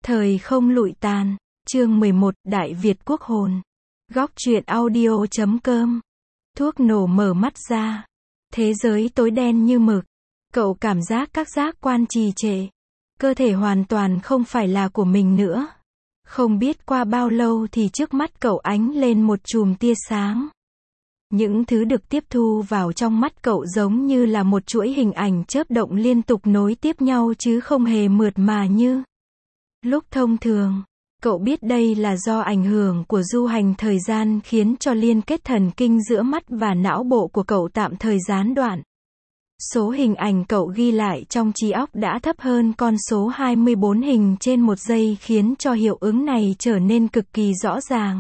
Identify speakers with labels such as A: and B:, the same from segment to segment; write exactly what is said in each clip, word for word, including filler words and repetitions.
A: Thời không lụi tàn, chương mười một, Đại Việt quốc hồn. Góc truyện audio chấm com. Thuốc nổ mở mắt ra. Thế giới tối đen như mực. Cậu cảm giác các giác quan trì trệ. Cơ thể hoàn toàn không phải là của mình nữa. Không biết qua bao lâu thì trước mắt cậu ánh lên một chùm tia sáng. Những thứ được tiếp thu vào trong mắt cậu giống như là một chuỗi hình ảnh chớp động liên tục nối tiếp nhau chứ không hề mượt mà như lúc thông thường. Cậu biết đây là do ảnh hưởng của du hành thời gian khiến cho liên kết thần kinh giữa mắt và não bộ của cậu tạm thời gián đoạn. Số hình ảnh cậu ghi lại trong trí óc đã thấp hơn con số hai mươi bốn hình trên một giây khiến cho hiệu ứng này trở nên cực kỳ rõ ràng.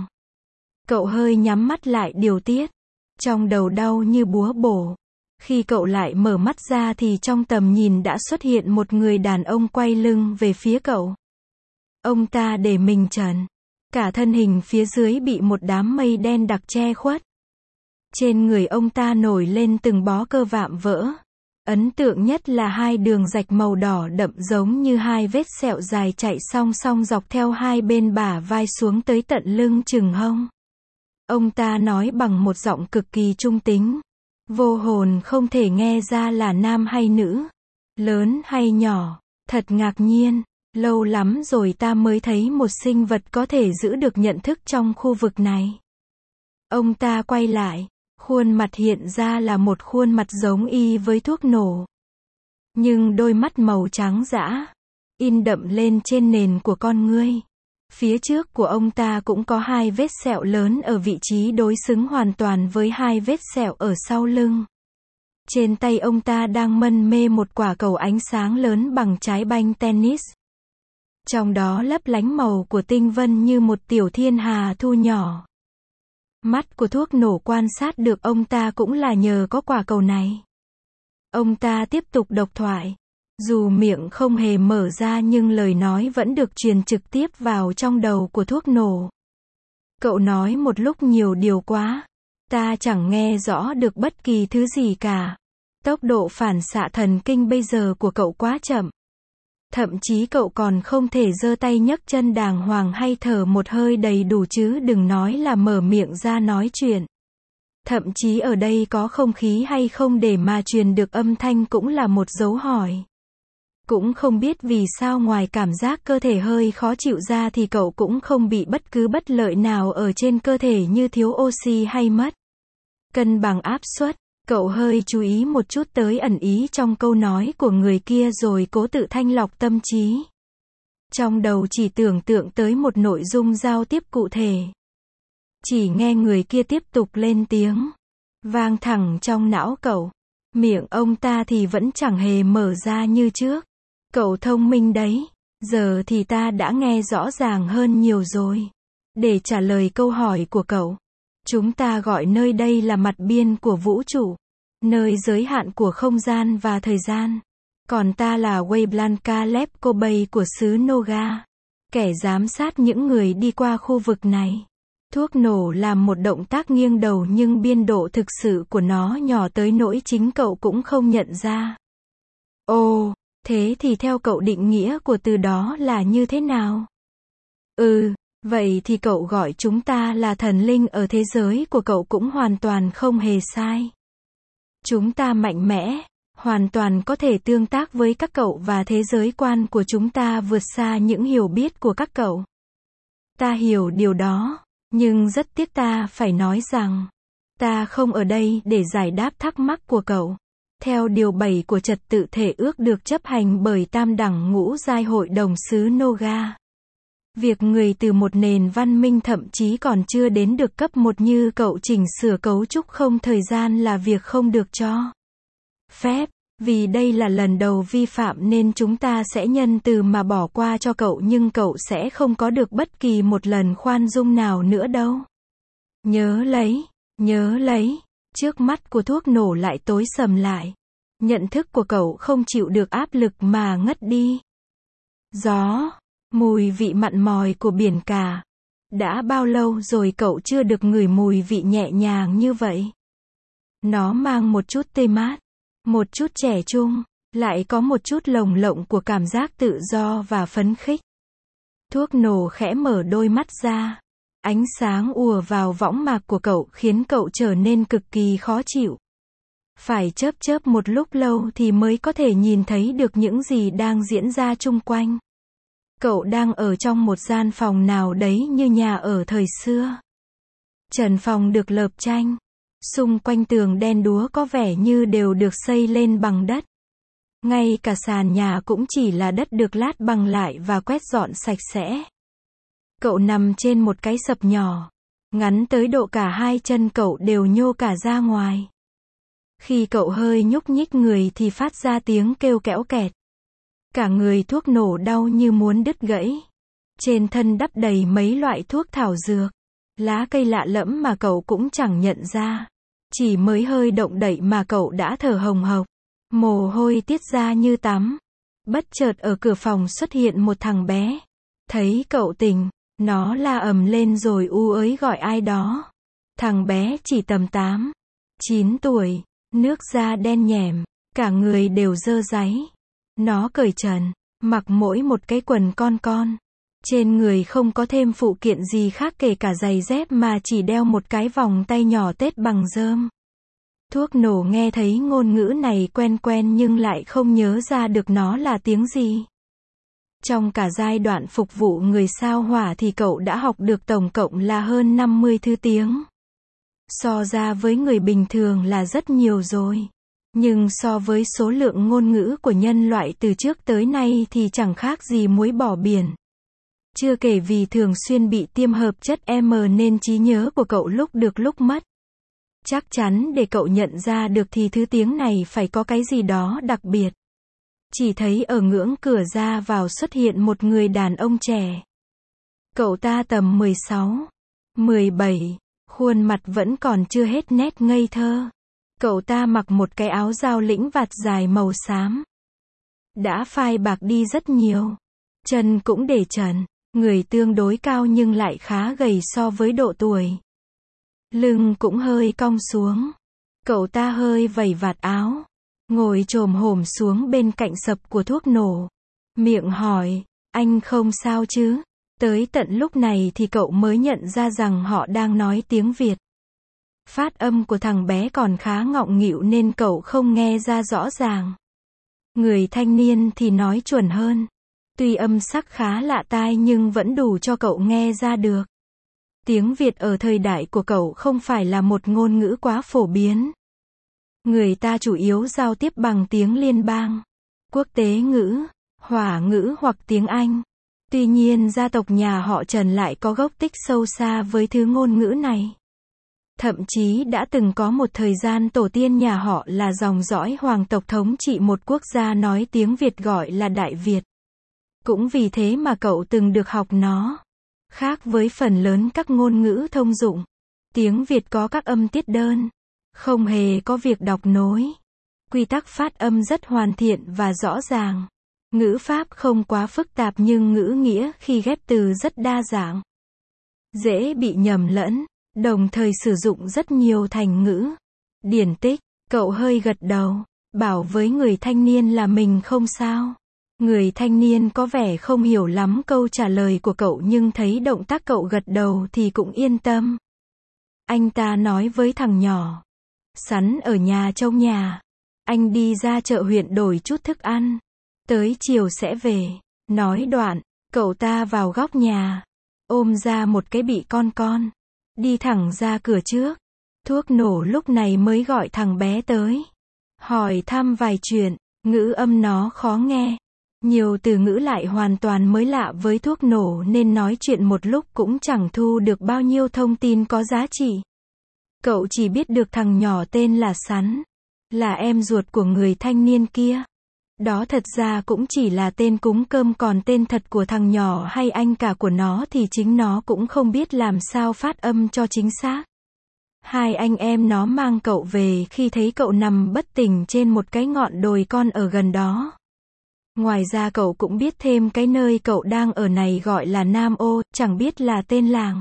A: Cậu hơi nhắm mắt lại điều tiết. Trong đầu đau như búa bổ. Khi cậu lại mở mắt ra thì trong tầm nhìn đã xuất hiện một người đàn ông quay lưng về phía cậu. Ông ta để mình trần. Cả thân hình phía dưới bị một đám mây đen đặc che khuất. Trên người ông ta nổi lên từng bó cơ vạm vỡ. Ấn tượng nhất là hai đường rạch màu đỏ đậm giống như hai vết sẹo dài chạy song song dọc theo hai bên bả vai xuống tới tận lưng chừng hông. Ông ta nói bằng một giọng cực kỳ trung tính. Vô hồn không thể nghe ra là nam hay nữ, lớn hay nhỏ. Thật ngạc nhiên, lâu lắm rồi ta mới thấy một sinh vật có thể giữ được nhận thức trong khu vực này. Ông ta quay lại, khuôn mặt hiện ra là một khuôn mặt giống y với thuốc nổ. Nhưng đôi mắt màu trắng dã, in đậm lên trên nền của con ngươi. Phía trước của ông ta cũng có hai vết sẹo lớn ở vị trí đối xứng hoàn toàn với hai vết sẹo ở sau lưng. Trên tay ông ta đang mân mê một quả cầu ánh sáng lớn bằng trái banh tennis. Trong đó lấp lánh màu của tinh vân như một tiểu thiên hà thu nhỏ. Mắt của thuốc nổ quan sát được ông ta cũng là nhờ có quả cầu này. Ông ta tiếp tục độc thoại. Dù miệng không hề mở ra nhưng lời nói vẫn được truyền trực tiếp vào trong đầu của thuốc nổ. Cậu nói một lúc nhiều điều quá. Ta chẳng nghe rõ được bất kỳ thứ gì cả. Tốc độ phản xạ thần kinh bây giờ của cậu quá chậm. Thậm chí cậu còn không thể giơ tay nhấc chân đàng hoàng hay thở một hơi đầy đủ chứ đừng nói là mở miệng ra nói chuyện. Thậm chí ở đây có không khí hay không để mà truyền được âm thanh cũng là một dấu hỏi. Cũng không biết vì sao ngoài cảm giác cơ thể hơi khó chịu ra thì cậu cũng không bị bất cứ bất lợi nào ở trên cơ thể như thiếu oxy hay mất cân bằng áp suất. Cậu hơi chú ý một chút tới ẩn ý trong câu nói của người kia rồi cố tự thanh lọc tâm trí. Trong đầu chỉ tưởng tượng tới một nội dung giao tiếp cụ thể. Chỉ nghe người kia tiếp tục lên tiếng. Vang thẳng trong não cậu. Miệng ông ta thì vẫn chẳng hề mở ra như trước. Cậu thông minh đấy. Giờ thì ta đã nghe rõ ràng hơn nhiều rồi. Để trả lời câu hỏi của cậu. Chúng ta gọi nơi đây là mặt biên của vũ trụ. Nơi giới hạn của không gian và thời gian. Còn ta là Wayblanca Lepkobay của xứ Noga. Kẻ giám sát những người đi qua khu vực này. Thuốc nổ làm một động tác nghiêng đầu nhưng biên độ thực sự của nó nhỏ tới nỗi chính cậu cũng không nhận ra. Ồ, thế thì theo cậu định nghĩa của từ đó là như thế nào? Ừ, vậy thì cậu gọi chúng ta là thần linh ở thế giới của cậu cũng hoàn toàn không hề sai. Chúng ta mạnh mẽ, hoàn toàn có thể tương tác với các cậu và thế giới quan của chúng ta vượt xa những hiểu biết của các cậu. Ta hiểu điều đó, nhưng rất tiếc ta phải nói rằng, ta không ở đây để giải đáp thắc mắc của cậu. Theo điều bảy của trật tự thể ước được chấp hành bởi tam đẳng ngũ giai hội đồng xứ Noga. Việc người từ một nền văn minh thậm chí còn chưa đến được cấp một như cậu chỉnh sửa cấu trúc không thời gian là việc không được cho phép. Vì đây là lần đầu vi phạm nên chúng ta sẽ nhân từ mà bỏ qua cho cậu nhưng cậu sẽ không có được bất kỳ một lần khoan dung nào nữa đâu. Nhớ lấy, nhớ lấy, trước mắt của thuốc nổ lại tối sầm lại. Nhận thức của cậu không chịu được áp lực mà ngất đi. Gió. Mùi vị mặn mòi của biển cả. Đã bao lâu rồi cậu chưa được ngửi mùi vị nhẹ nhàng như vậy? Nó mang một chút tê mát, một chút trẻ trung, lại có một chút lồng lộng của cảm giác tự do và phấn khích. Thuốc nổ khẽ mở đôi mắt ra. Ánh sáng ùa vào võng mạc của cậu khiến cậu trở nên cực kỳ khó chịu. Phải chớp chớp một lúc lâu thì mới có thể nhìn thấy được những gì đang diễn ra chung quanh. Cậu đang ở trong một gian phòng nào đấy như nhà ở thời xưa. Trần phòng được lợp tranh. Xung quanh tường đen đúa có vẻ như đều được xây lên bằng đất. Ngay cả sàn nhà cũng chỉ là đất được lát bằng lại và quét dọn sạch sẽ. Cậu nằm trên một cái sập nhỏ. Ngắn tới độ cả hai chân cậu đều nhô cả ra ngoài. Khi cậu hơi nhúc nhích người thì phát ra tiếng kêu kẽo kẹt. Cả người thuốc nổ đau như muốn đứt gãy. Trên thân đắp đầy mấy loại thuốc thảo dược. Lá cây lạ lẫm mà cậu cũng chẳng nhận ra. Chỉ mới hơi động đậy mà cậu đã thở hồng hộc. Mồ hôi tiết ra như tắm. Bất chợt ở cửa phòng xuất hiện một thằng bé. Thấy cậu tỉnh, nó la ầm lên rồi u ới gọi ai đó. Thằng bé chỉ tầm tám, chín tuổi, nước da đen nhẻm, cả người đều dơ dáy. Nó cởi trần, mặc mỗi một cái quần con con. Trên người không có thêm phụ kiện gì khác kể cả giày dép mà chỉ đeo một cái vòng tay nhỏ tết bằng rơm. Thuốc nổ nghe thấy ngôn ngữ này quen quen nhưng lại không nhớ ra được nó là tiếng gì. Trong cả giai đoạn phục vụ người sao hỏa thì cậu đã học được tổng cộng là hơn năm mươi thứ tiếng. So ra với người bình thường là rất nhiều rồi. Nhưng so với số lượng ngôn ngữ của nhân loại từ trước tới nay thì chẳng khác gì muối bỏ biển. Chưa kể vì thường xuyên bị tiêm hợp chất M nên trí nhớ của cậu lúc được lúc mất. Chắc chắn để cậu nhận ra được thì thứ tiếng này phải có cái gì đó đặc biệt. Chỉ thấy ở ngưỡng cửa ra vào xuất hiện một người đàn ông trẻ. Cậu ta tầm mười sáu, mười bảy, khuôn mặt vẫn còn chưa hết nét ngây thơ. Cậu ta mặc một cái áo giao lĩnh vạt dài màu xám. Đã phai bạc đi rất nhiều. Chân cũng để trần. Người tương đối cao nhưng lại khá gầy so với độ tuổi. Lưng cũng hơi cong xuống. Cậu ta hơi vẩy vạt áo. Ngồi chồm hổm xuống bên cạnh sập của thuốc nổ. Miệng hỏi, anh không sao chứ? Tới tận lúc này thì cậu mới nhận ra rằng họ đang nói tiếng Việt. Phát âm của thằng bé còn khá ngọng nghịu nên cậu không nghe ra rõ ràng. Người thanh niên thì nói chuẩn hơn. Tuy âm sắc khá lạ tai nhưng vẫn đủ cho cậu nghe ra được. Tiếng Việt ở thời đại của cậu không phải là một ngôn ngữ quá phổ biến. Người ta chủ yếu giao tiếp bằng tiếng liên bang, quốc tế ngữ, hỏa ngữ hoặc tiếng Anh. Tuy nhiên gia tộc nhà họ Trần lại có gốc tích sâu xa với thứ ngôn ngữ này. Thậm chí đã từng có một thời gian tổ tiên nhà họ là dòng dõi hoàng tộc thống trị một quốc gia nói tiếng Việt gọi là Đại Việt. Cũng vì thế mà cậu từng được học nó. Khác với phần lớn các ngôn ngữ thông dụng, tiếng Việt có các âm tiết đơn, không hề có việc đọc nối. Quy tắc phát âm rất hoàn thiện và rõ ràng. Ngữ pháp không quá phức tạp nhưng ngữ nghĩa khi ghép từ rất đa dạng. Dễ bị nhầm lẫn, đồng thời sử dụng rất nhiều thành ngữ. Điển tích, cậu hơi gật đầu, bảo với người thanh niên là mình không sao. Người thanh niên có vẻ không hiểu lắm câu trả lời của cậu nhưng thấy động tác cậu gật đầu thì cũng yên tâm. Anh ta nói với thằng nhỏ. Sắn ở nhà trông nhà. Anh đi ra chợ huyện đổi chút thức ăn. Tới chiều sẽ về. Nói đoạn, cậu ta vào góc nhà. Ôm ra một cái bị con con. Đi thẳng ra cửa trước. Thuốc nổ lúc này mới gọi thằng bé tới. Hỏi thăm vài chuyện. Ngữ âm nó khó nghe. Nhiều từ ngữ lại hoàn toàn mới lạ với thuốc nổ nên nói chuyện một lúc cũng chẳng thu được bao nhiêu thông tin có giá trị. Cậu chỉ biết được thằng nhỏ tên là Sắn, là em ruột của người thanh niên kia. Đó thật ra cũng chỉ là tên cúng cơm còn tên thật của thằng nhỏ hay anh cả của nó thì chính nó cũng không biết làm sao phát âm cho chính xác. Hai anh em nó mang cậu về khi thấy cậu nằm bất tỉnh trên một cái ngọn đồi con ở gần đó. Ngoài ra cậu cũng biết thêm cái nơi cậu đang ở này gọi là Nam Ô, chẳng biết là tên làng,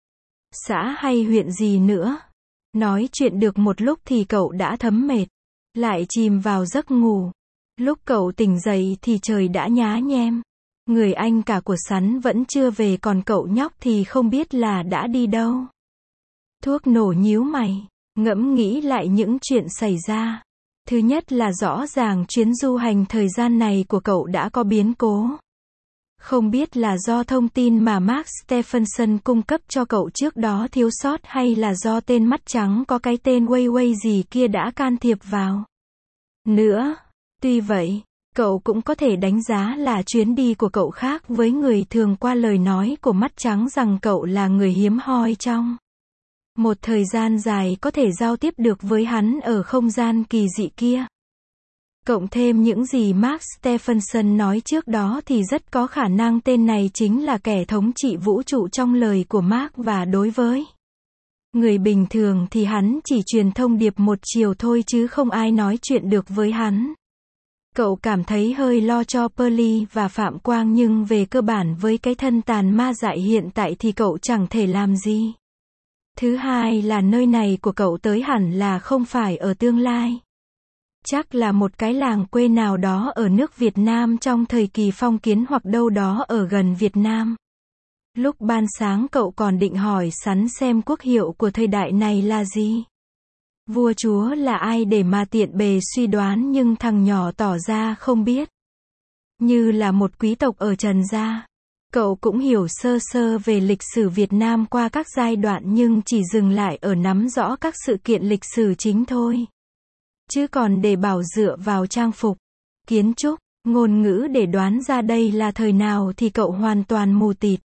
A: xã hay huyện gì nữa. Nói chuyện được một lúc thì cậu đã thấm mệt, lại chìm vào giấc ngủ. Lúc cậu tỉnh dậy thì trời đã nhá nhem. Người anh cả của Sắn vẫn chưa về còn cậu nhóc thì không biết là đã đi đâu. Thuốc nổ nhíu mày, ngẫm nghĩ lại những chuyện xảy ra. Thứ nhất là rõ ràng chuyến du hành thời gian này của cậu đã có biến cố. Không biết là do thông tin mà Mark Stephenson cung cấp cho cậu trước đó thiếu sót hay là do tên mắt trắng có cái tên Wei Wei gì kia đã can thiệp vào. Nữa, tuy vậy, cậu cũng có thể đánh giá là chuyến đi của cậu khác với người thường qua lời nói của mắt trắng rằng cậu là người hiếm hoi trong một thời gian dài có thể giao tiếp được với hắn ở không gian kỳ dị kia. Cộng thêm những gì Mark Stephenson nói trước đó thì rất có khả năng tên này chính là kẻ thống trị vũ trụ trong lời của Mark và đối với người bình thường thì hắn chỉ truyền thông điệp một chiều thôi chứ không ai nói chuyện được với hắn. Cậu cảm thấy hơi lo cho Pearly và Phạm Quang nhưng về cơ bản với cái thân tàn ma dại hiện tại thì cậu chẳng thể làm gì. Thứ hai là nơi này của cậu tới hẳn là không phải ở tương lai. Chắc là một cái làng quê nào đó ở nước Việt Nam trong thời kỳ phong kiến hoặc đâu đó ở gần Việt Nam. Lúc ban sáng cậu còn định hỏi Sắn xem quốc hiệu của thời đại này là gì. Vua chúa là ai để mà tiện bề suy đoán nhưng thằng nhỏ tỏ ra không biết. Như là một quý tộc ở Trần gia. Cậu cũng hiểu sơ sơ về lịch sử Việt Nam qua các giai đoạn nhưng chỉ dừng lại ở nắm rõ các sự kiện lịch sử chính thôi. Chứ còn để bảo dựa vào trang phục, kiến trúc, ngôn ngữ để đoán ra đây là thời nào thì cậu hoàn toàn mù tịt.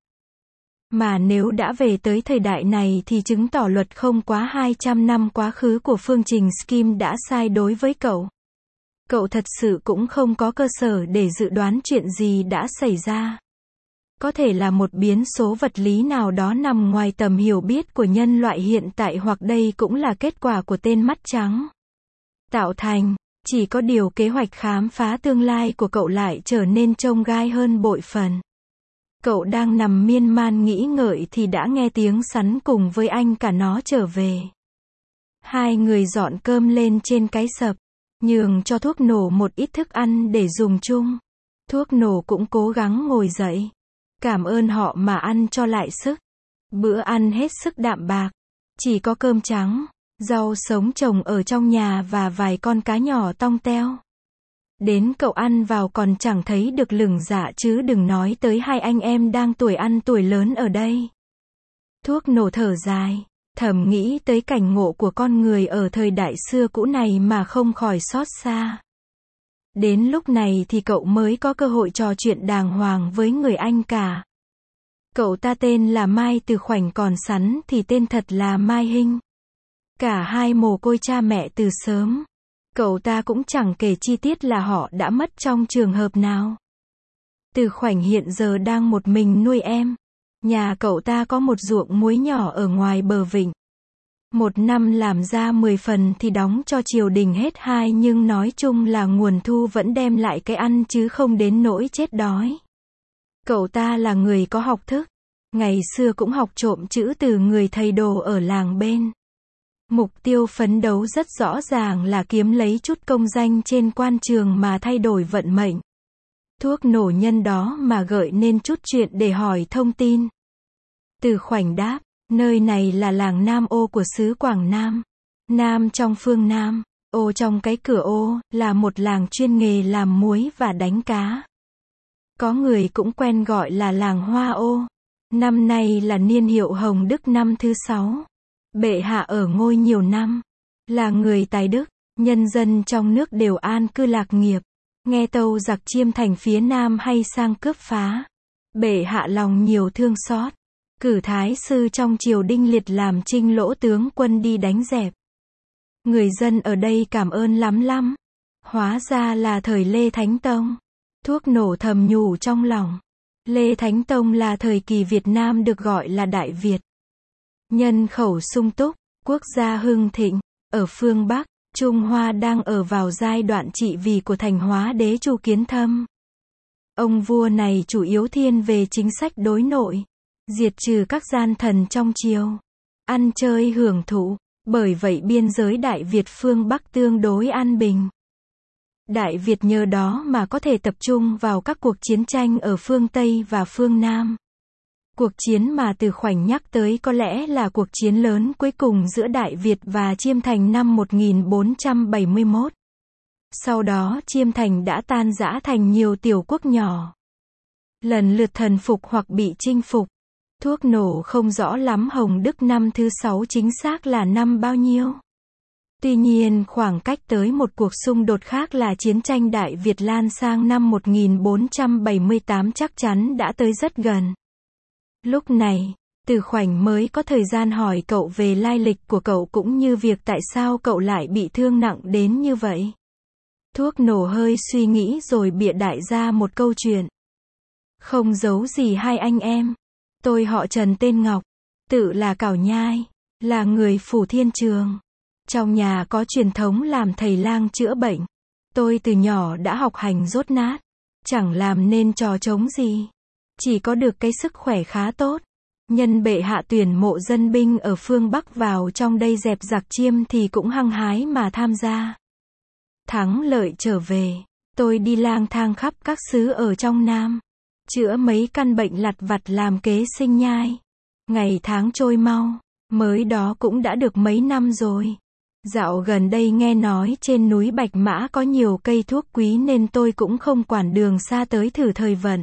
A: Mà nếu đã về tới thời đại này thì chứng tỏ luật không quá hai trăm năm quá khứ của phương trình Scheme đã sai đối với cậu. Cậu thật sự cũng không có cơ sở để dự đoán chuyện gì đã xảy ra. Có thể là một biến số vật lý nào đó nằm ngoài tầm hiểu biết của nhân loại hiện tại hoặc đây cũng là kết quả của tên mắt trắng tạo thành. Chỉ có điều kế hoạch khám phá tương lai của cậu lại trở nên chông gai hơn bội phần. Cậu đang nằm miên man nghĩ ngợi thì đã nghe tiếng Sắn cùng với anh cả nó trở về. Hai người dọn cơm lên trên cái sập, nhường cho thuốc nổ một ít thức ăn để dùng chung. Thuốc nổ cũng cố gắng ngồi dậy. Cảm ơn họ mà ăn cho lại sức. Bữa ăn hết sức đạm bạc. Chỉ có cơm trắng, rau sống trồng ở trong nhà và vài con cá nhỏ tong teo. Đến cậu ăn vào còn chẳng thấy được lửng dạ chứ đừng nói tới hai anh em đang tuổi ăn tuổi lớn ở đây. Thuốc nổ thở dài, thầm nghĩ tới cảnh ngộ của con người ở thời đại xưa cũ này mà không khỏi xót xa. Đến lúc này thì cậu mới có cơ hội trò chuyện đàng hoàng với người anh cả. Cậu ta tên là Mai Từ Khoảnh còn Sắn thì tên thật là Mai Hinh. Cả hai mồ côi cha mẹ từ sớm. Cậu ta cũng chẳng kể chi tiết là họ đã mất trong trường hợp nào. Từ Khoảnh hiện giờ đang một mình nuôi em. Nhà cậu ta có một ruộng muối nhỏ ở ngoài bờ vịnh. Một năm làm ra mười phần thì đóng cho triều đình hết hai nhưng nói chung là nguồn thu vẫn đem lại cái ăn chứ không đến nỗi chết đói. Cậu ta là người có học thức. Ngày xưa cũng học trộm chữ từ người thầy đồ ở làng bên. Mục tiêu phấn đấu rất rõ ràng là kiếm lấy chút công danh trên quan trường mà thay đổi vận mệnh. Thuốc nổ nhân đó mà gợi nên chút chuyện để hỏi thông tin. Từ Khoảnh đáp, nơi này là làng Nam Ô của xứ Quảng Nam. Nam trong phương Nam, ô trong cái cửa ô, là một làng chuyên nghề làm muối và đánh cá. Có người cũng quen gọi là làng Hoa Ô. Năm nay là niên hiệu Hồng Đức năm thứ sáu. Bệ hạ ở ngôi nhiều năm. Là người tài đức, nhân dân trong nước đều an cư lạc nghiệp. Nghe tâu giặc chiêm thành phía Nam hay sang cướp phá. Bệ hạ lòng nhiều thương xót. Cử thái sư trong triều Đinh Liệt làm trinh lỗ tướng quân đi đánh dẹp. Người dân ở đây cảm ơn lắm lắm. Hóa ra là thời Lê Thánh Tông. Thuốc nổ thầm nhủ trong lòng. Lê Thánh Tông là thời kỳ Việt Nam được gọi là Đại Việt. Nhân khẩu sung túc, quốc gia hưng thịnh. Ở phương Bắc, Trung Hoa đang ở vào giai đoạn trị vì của Thành Hóa đế Chu Kiến Thâm. Ông vua này chủ yếu thiên về chính sách đối nội. Diệt trừ các gian thần trong triều. Ăn chơi hưởng thụ. Bởi vậy biên giới Đại Việt phương Bắc tương đối an bình. Đại Việt nhờ đó mà có thể tập trung vào các cuộc chiến tranh ở phương Tây và phương Nam. Cuộc chiến mà Từ Khoảnh nhắc tới có lẽ là cuộc chiến lớn cuối cùng giữa Đại Việt và Chiêm Thành năm một nghìn bốn trăm bảy mươi mốt. Sau đó Chiêm Thành đã tan rã thành nhiều tiểu quốc nhỏ, lần lượt thần phục hoặc bị chinh phục. Thuốc nổ không rõ lắm Hồng Đức năm thứ sáu chính xác là năm bao nhiêu. Tuy nhiên khoảng cách tới một cuộc xung đột khác là chiến tranh Đại Việt lan sang năm một nghìn bốn trăm bảy mươi tám chắc chắn đã tới rất gần. Lúc này, Từ Khoảnh mới có thời gian hỏi cậu về lai lịch của cậu cũng như việc tại sao cậu lại bị thương nặng đến như vậy. Thuốc nổ hơi suy nghĩ rồi bịa đại ra một câu chuyện. Không giấu gì hai anh em. Tôi họ Trần tên Ngọc, tự là Cảo Nhai, là người Phủ Thiên Trường. Trong nhà có truyền thống làm thầy lang chữa bệnh. Tôi từ nhỏ đã học hành dốt nát, chẳng làm nên trò trống gì. Chỉ có được cái sức khỏe khá tốt. Nhân bệ hạ tuyển mộ dân binh ở phương Bắc vào trong đây dẹp giặc Chiêm thì cũng hăng hái mà tham gia. Thắng lợi trở về, tôi đi lang thang khắp các xứ ở trong Nam, chữa mấy căn bệnh lặt vặt làm kế sinh nhai. Ngày tháng trôi mau, mới đó cũng đã được mấy năm rồi. Dạo gần đây nghe nói trên núi Bạch Mã có nhiều cây thuốc quý nên tôi cũng không quản đường xa tới thử thời vận.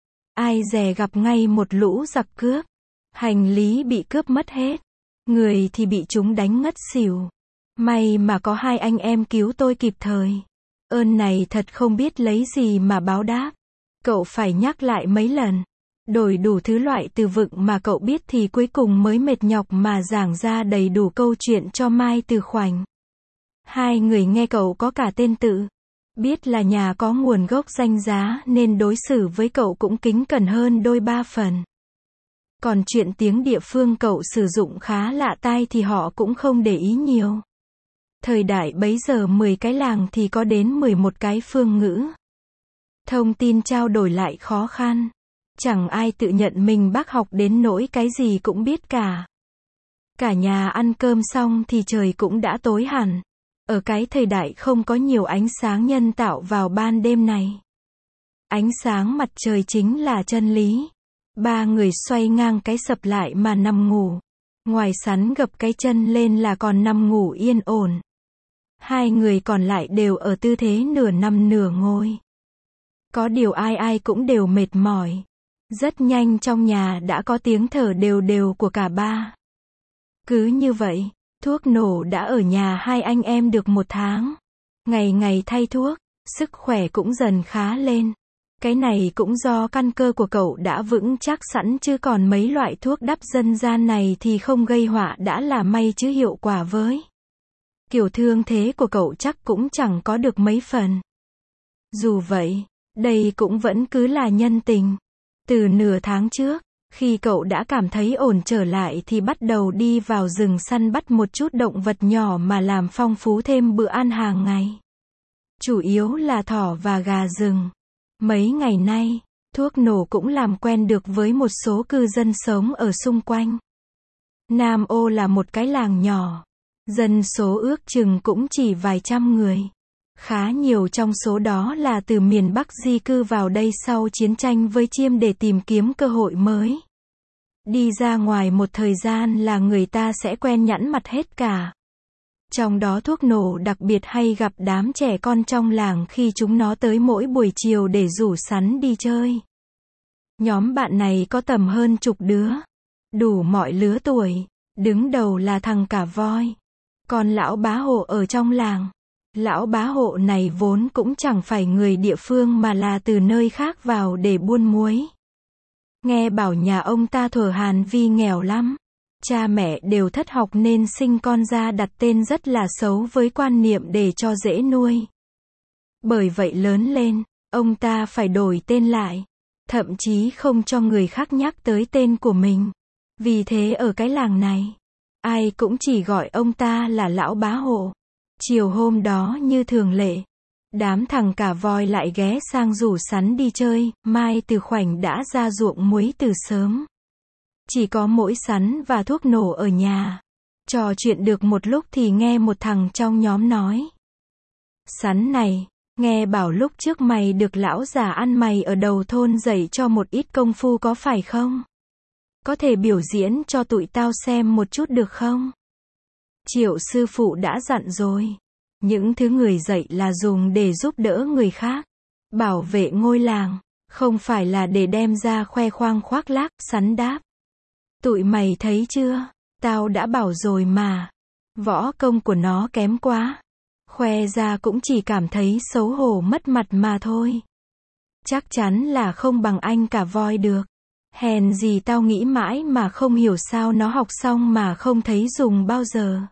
A: Ai dè gặp ngay một lũ giặc cướp. Hành lý bị cướp mất hết. Người thì bị chúng đánh ngất xỉu. May mà có hai anh em cứu tôi kịp thời. Ơn này thật không biết lấy gì mà báo đáp. Cậu phải nhắc lại mấy lần. Đổi đủ thứ loại từ vựng mà cậu biết thì cuối cùng mới mệt nhọc mà giảng ra đầy đủ câu chuyện cho Mai Từ Khoảnh. Hai người nghe cậu có cả tên tự. Biết là nhà có nguồn gốc danh giá nên đối xử với cậu cũng kính cẩn hơn đôi ba phần. Còn chuyện tiếng địa phương cậu sử dụng khá lạ tai thì họ cũng không để ý nhiều. Thời đại bấy giờ mười cái làng thì có đến mười một cái phương ngữ. Thông tin trao đổi lại khó khăn. Chẳng ai tự nhận mình bác học đến nỗi cái gì cũng biết cả. Cả nhà ăn cơm xong thì trời cũng đã tối hẳn. Ở cái thời đại không có nhiều ánh sáng nhân tạo vào ban đêm này. Ánh sáng mặt trời chính là chân lý. Ba người xoay ngang cái sập lại mà nằm ngủ. Ngoài sắn gập cái chân lên là còn nằm ngủ yên ổn. Hai người còn lại đều ở tư thế nửa nằm nửa ngồi. Có điều ai ai cũng đều mệt mỏi. Rất nhanh trong nhà đã có tiếng thở đều đều của cả ba. Cứ như vậy, thuốc nổ đã ở nhà hai anh em được một tháng. Ngày ngày thay thuốc, sức khỏe cũng dần khá lên. Cái này cũng do căn cơ của cậu đã vững chắc sẵn chứ còn mấy loại thuốc đắp dân gian này thì không gây họa đã là may chứ hiệu quả với. Kiểu thương thế của cậu chắc cũng chẳng có được mấy phần. Dù vậy, đây cũng vẫn cứ là nhân tình. Từ nửa tháng trước, khi cậu đã cảm thấy ổn trở lại thì bắt đầu đi vào rừng săn bắt một chút động vật nhỏ mà làm phong phú thêm bữa ăn hàng ngày. Chủ yếu là thỏ và gà rừng. Mấy ngày nay, thuốc nổ cũng làm quen được với một số cư dân sống ở xung quanh. Nam Ô là một cái làng nhỏ. Dân số ước chừng cũng chỉ vài trăm người. Khá nhiều trong số đó là từ miền Bắc di cư vào đây sau chiến tranh với Chiêm để tìm kiếm cơ hội mới. Đi ra ngoài một thời gian là người ta sẽ quen nhẵn mặt hết cả. Trong đó thuốc nổ đặc biệt hay gặp đám trẻ con trong làng khi chúng nó tới mỗi buổi chiều để rủ sắn đi chơi. Nhóm bạn này có tầm hơn chục đứa. Đủ mọi lứa tuổi. Đứng đầu là thằng Cả Voi. Còn lão bá hộ ở trong làng. Lão bá hộ này vốn cũng chẳng phải người địa phương mà là từ nơi khác vào để buôn muối. Nghe bảo nhà ông ta thuở Hàn Vi nghèo lắm. Cha mẹ đều thất học nên sinh con ra đặt tên rất là xấu với quan niệm để cho dễ nuôi. Bởi vậy lớn lên, ông ta phải đổi tên lại. Thậm chí không cho người khác nhắc tới tên của mình. Vì thế ở cái làng này, ai cũng chỉ gọi ông ta là lão bá hộ. Chiều hôm đó như thường lệ, đám thằng Cả Voi lại ghé sang rủ sắn đi chơi. Mai Từ Khoảnh đã ra ruộng muối từ sớm. Chỉ có mỗi sắn và thuốc nổ ở nhà. Trò chuyện được một lúc thì nghe một thằng trong nhóm nói. Sắn này, Nghe bảo lúc trước mày được lão già ăn mày ở đầu thôn dạy cho một ít công phu có phải không? Có thể biểu diễn cho tụi tao xem một chút được không? Triệu sư phụ đã dặn rồi. Những thứ người dạy là dùng để giúp đỡ người khác. Bảo vệ ngôi làng. Không phải là để đem ra khoe khoang khoác lác, sắn đáp. Tụi mày thấy chưa? Tao đã bảo rồi mà. Võ công của nó kém quá. Khoe ra cũng chỉ cảm thấy xấu hổ mất mặt mà thôi. Chắc chắn là không bằng anh cả voi được. Hèn gì tao nghĩ mãi mà không hiểu sao nó học xong mà không thấy dùng bao giờ.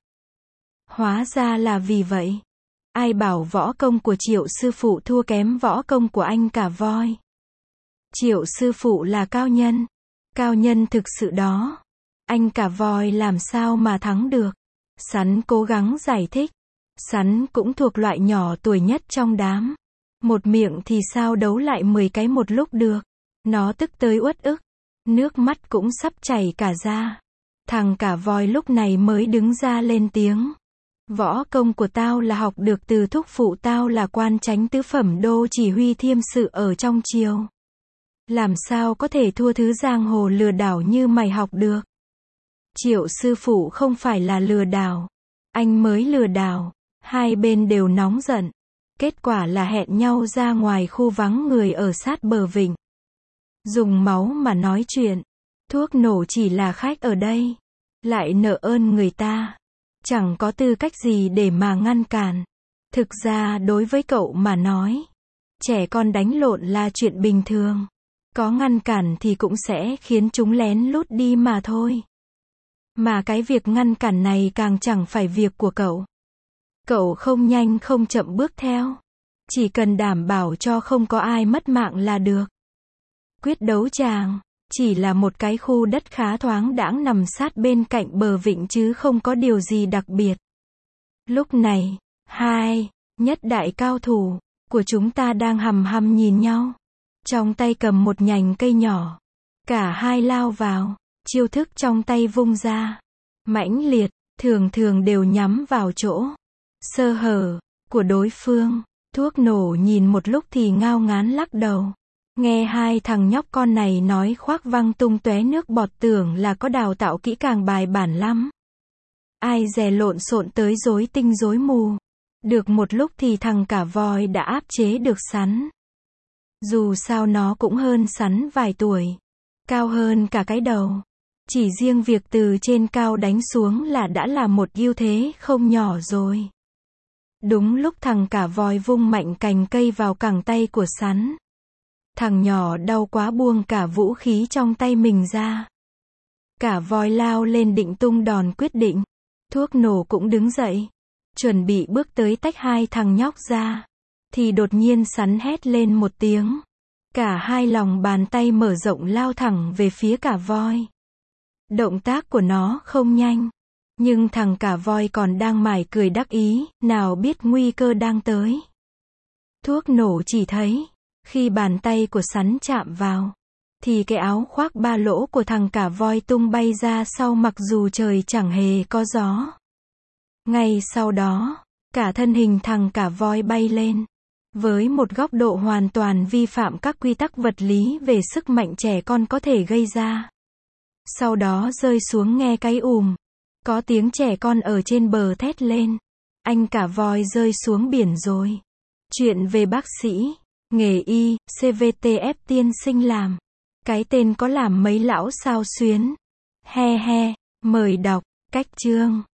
A: Hóa ra là vì vậy. Ai bảo võ công của Triệu sư phụ thua kém võ công của anh cả voi. Triệu sư phụ là cao nhân. Cao nhân thực sự đó. Anh cả voi làm sao mà thắng được. Sắn cố gắng giải thích. Sắn cũng thuộc loại nhỏ tuổi nhất trong đám. Một miệng thì sao đấu lại mười cái một lúc được. Nó tức tới uất ức. Nước mắt cũng sắp chảy cả ra. Thằng cả voi lúc này mới đứng ra lên tiếng. Võ công của tao là học được từ thúc phụ tao là quan chánh tứ phẩm đô chỉ huy thiêm sự ở trong triều. Làm sao có thể thua thứ giang hồ lừa đảo như mày học được. Triệu sư phụ không phải là lừa đảo. Anh mới lừa đảo. Hai bên đều nóng giận. Kết quả là hẹn nhau ra ngoài khu vắng người ở sát bờ vịnh. Dùng máu mà nói chuyện. Thuốc nổ chỉ là khách ở đây. Lại nợ ơn người ta. Chẳng có tư cách gì để mà ngăn cản. Thực ra đối với cậu mà nói. Trẻ con đánh lộn là chuyện bình thường. Có ngăn cản thì cũng sẽ khiến chúng lén lút đi mà thôi. Mà cái việc ngăn cản này càng chẳng phải việc của cậu. Cậu không nhanh không chậm bước theo. Chỉ cần đảm bảo cho không có ai mất mạng là được. Quyết đấu tràng. Chỉ là một cái khu đất khá thoáng đãng nằm sát bên cạnh bờ vịnh chứ không có điều gì đặc biệt. Lúc này, hai, nhất đại cao thủ, của chúng ta đang hầm hầm nhìn nhau. Trong tay cầm một nhành cây nhỏ. Cả hai lao vào, chiêu thức trong tay vung ra. Mãnh liệt, thường thường đều nhắm vào chỗ. Sơ hở, của đối phương. Thuốc nổ nhìn một lúc thì ngao ngán lắc đầu. Nghe hai thằng nhóc con này nói khoác văng tung tóe nước bọt tưởng là có đào tạo kỹ càng bài bản lắm. Ai dè lộn xộn tới rối tinh rối mù. Được một lúc thì thằng cả voi đã áp chế được Sắn. Dù sao nó cũng hơn Sắn vài tuổi. Cao hơn cả cái đầu. Chỉ riêng việc từ trên cao đánh xuống là đã là một ưu thế không nhỏ rồi. Đúng lúc thằng cả voi vung mạnh cành cây vào cẳng tay của Sắn. Thằng nhỏ đau quá buông cả vũ khí trong tay mình ra. Cả voi lao lên định tung đòn quyết định. Thuốc nổ cũng đứng dậy. Chuẩn bị bước tới tách hai thằng nhóc ra. Thì đột nhiên Sắn hét lên một tiếng. Cả hai lòng bàn tay mở rộng lao thẳng về phía cả voi. Động tác của nó không nhanh. Nhưng thằng cả voi còn đang mải cười đắc ý, nào biết nguy cơ đang tới. Thuốc nổ chỉ thấy. Khi bàn tay của Sắn chạm vào, thì cái áo khoác ba lỗ của thằng cả voi tung bay ra sau mặc dù trời chẳng hề có gió. Ngay sau đó, cả thân hình thằng cả voi bay lên. Với một góc độ hoàn toàn vi phạm các quy tắc vật lý về sức mạnh trẻ con có thể gây ra. Sau đó rơi xuống nghe cái ùm. Có tiếng trẻ con ở trên bờ thét lên. Anh cả voi rơi xuống biển rồi. Chuyện về bác sĩ. Nghề y, xê vê tê ép tiên sinh làm. Cái tên có làm mấy lão sao xuyến. He he, mời đọc, cách chương.